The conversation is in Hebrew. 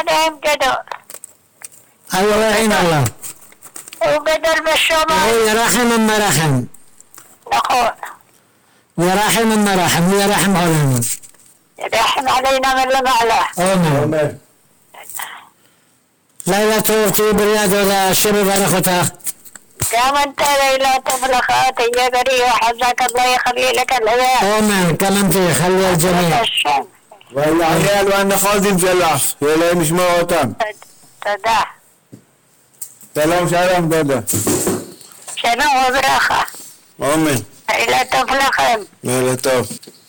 עליהם גדול. الله يعين الله. הוא גדול בשמיים. يرحم المرحم. נכון. يرحم المرحم ويرحم علينا. يرحم علينا من למעלה. آمين. לילה טוב, תהיי בריאה גדולה, השם יברך אותך. גם انت ليلى طفلك تيجي بريء وحزك الله يخلي لك الهداية. آمين. كلمتي خلي الجميع. الشم. والعيال والنخادم שלך, שיהיה להם לשמור אותם. תודה. שלום שלום דודה. שלום וברכה. אמן. לילה טוב לכם. לילה טוב.